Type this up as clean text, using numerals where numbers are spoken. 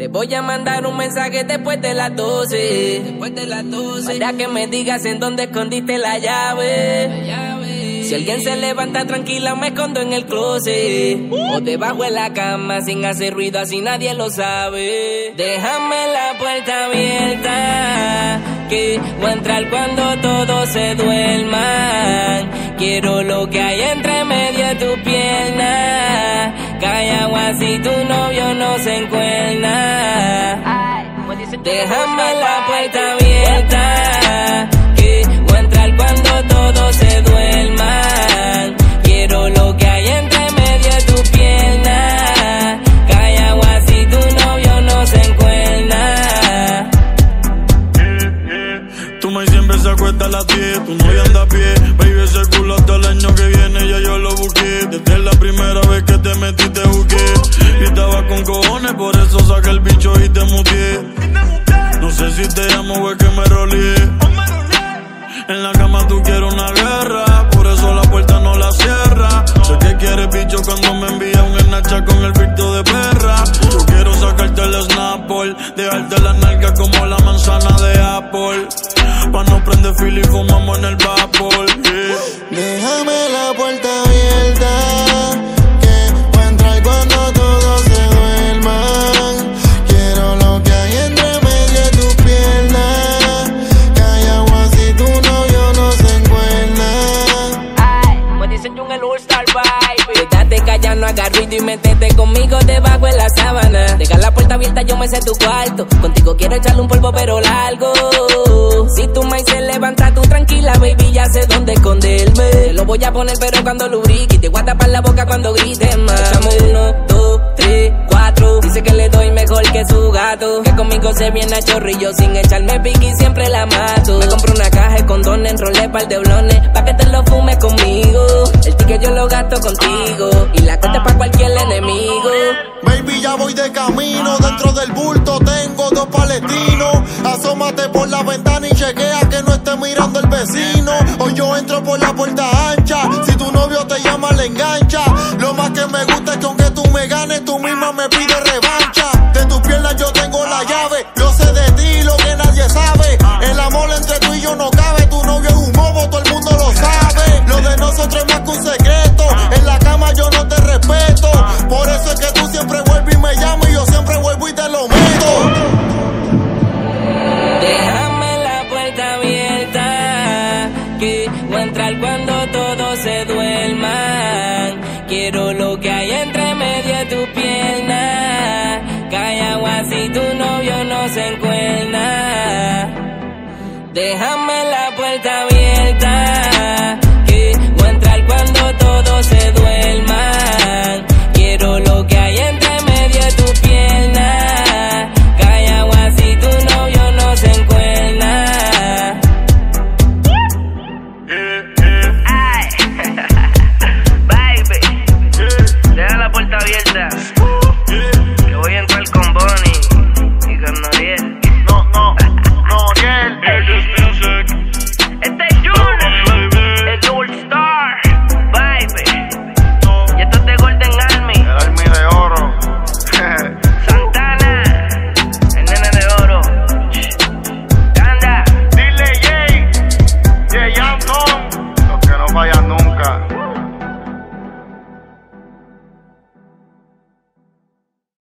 Te voy a mandar un mensaje después de las 12. Para que me digas en dónde escondiste la llave. Si alguien se levanta tranquila me escondo en el closet o debajo de la cama sin hacer ruido así nadie lo sabe. Déjame la puerta abierta que voy a entrar cuando todos se duerman. Quiero lo que hay entre medio de tu pierna. Callao así tu novio no se encuerna. Déjame la puerta abierta que voy a entrar cuando todos se duerman. Quiero lo que hay entre medio de tu pierna. Callao así tu novio no se encuentra. Tu maíz siempre se acuesta a las 10, tu novia anda a pie. Baby, ese culo hasta el año que viene ya yo lo busqué. Desde la primera vez que te metí te busqué. Y estaba con cojones, por eso saqué el bicho y te muteé. No sé si te llamo o es que me roleé. En la cama tú quieres una guerra, por eso la puerta no la cierra. Sé que quieres bicho cuando me envía un Snapchat con el filtro de perra. Yo quiero sacarte el Snapple, dejarte la nalga como la manzana de Apple. Pa' no prender fil y fumamos en el vapor, yeah. Déjame la puerta abierta que voy a entrar cuando todos se duerman. Quiero lo que hay entre medio de tu pierna. Callao así tu novio no se encuentra. Me dicen yo en el All-Star Vibe. Quédate callado, no hagas ruido y métete conmigo debajo de la sábana. Deja la puerta abierta, yo me sé tu cuarto. Contigo quiero echarle un polvo pero largo. Si tu maíz se levanta, tú tranquila, baby, ya sé dónde esconderme. Te lo voy a poner pero cuando lubrique. Te voy a tapar la boca cuando grites más. Echamos 1, 2, 3, 4. Dice que le doy mejor que su gato. Que conmigo se viene a chorrillo sin echarme piqui, siempre la mato. Me compré una caja de condones, enrolé par de blones pa' que te lo fumes conmigo. El ticket yo lo gasto contigo y la cuenta pa' cualquier enemigo. Baby, ya voy de camino. Dentro del bulto tengo 2 palestinos. Asómate por la ventana y chequea que no esté mirando el vecino. O yo entro por la puerta ancha. Si tu novio te llama, le engancha. Lo más que me gusta es que aunque tú me ganes, tú misma me pides revancha. De tus piernas yo tengo la llave. Yo sé de ti lo que nadie sabe. El amor entre tú y yo no cabe. Tu novio es un bobo, todo el mundo lo sabe. Lo de nosotros es más que un secreto. En la cama yo no te respeto. Por eso es que tú siempre vuelves y me llamas y yo siempre vuelvo y te lo meto. Déjame la puerta abierta que voy a entrar cuando todos se duerman. Quiero lo que hay entre medio de tu pierna. Callao así tu novio no se encuentra. Déjame la puerta abierta que voy a entrar cuando todos se duerman. Quiero lo que hay entre medio de tu pierna. Callao así tu novio no se encuentra. Ay, baby, deja la puerta abierta que voy a entrar con vos.